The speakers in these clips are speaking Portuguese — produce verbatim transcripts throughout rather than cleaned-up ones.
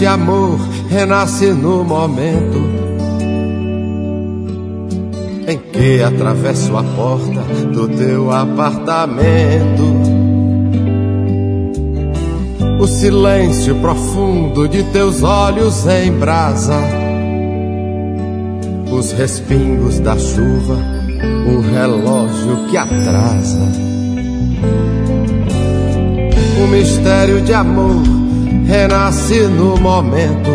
de amor renasce no momento em que atravesso a porta do teu apartamento. O silêncio profundo de teus olhos embrasa, os respingos da chuva, o relógio que atrasa. O mistério de amor renasce no momento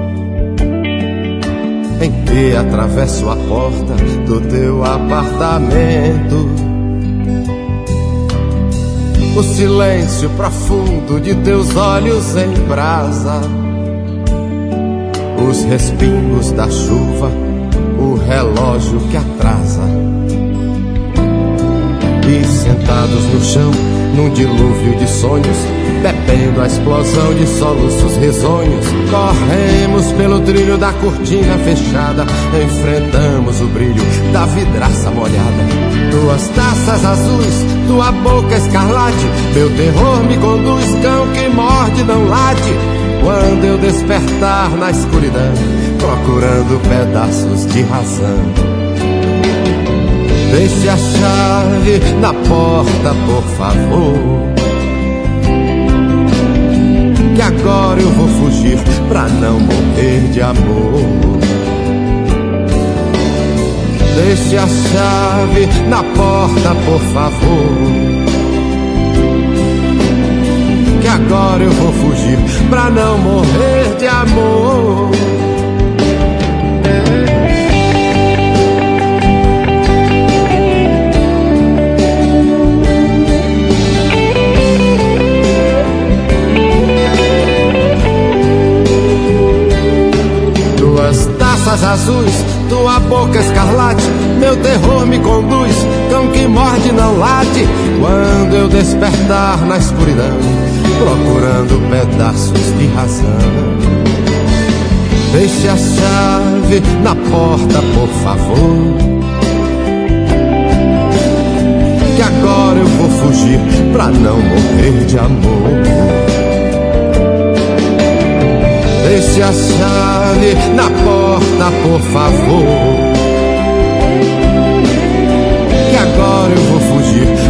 em que atravesso a porta do teu apartamento. O silêncio profundo de teus olhos embrasa, os respingos da chuva, o relógio que atrasa. E sentados no chão, num dilúvio de sonhos, bebendo a explosão de soluços risonhos, corremos pelo trilho da cortina fechada, enfrentamos o brilho da vidraça molhada. Tuas taças azuis, tua boca escarlate, meu terror me conduz, cão que morde não late. Quando eu despertar na escuridão, procurando pedaços de razão, deixe a chave na porta, por favor, que agora eu vou fugir pra não morrer de amor. Deixe a chave na porta, por favor, que agora eu vou fugir pra não morrer de amor. Taças azuis, tua boca escarlate, meu terror me conduz, cão que morde não late. Quando eu despertar na escuridão, procurando pedaços de razão, deixe a chave na porta, por favor, que agora eu vou fugir pra não morrer de amor. Deixe a chave na porta, por favor, que agora eu vou fugir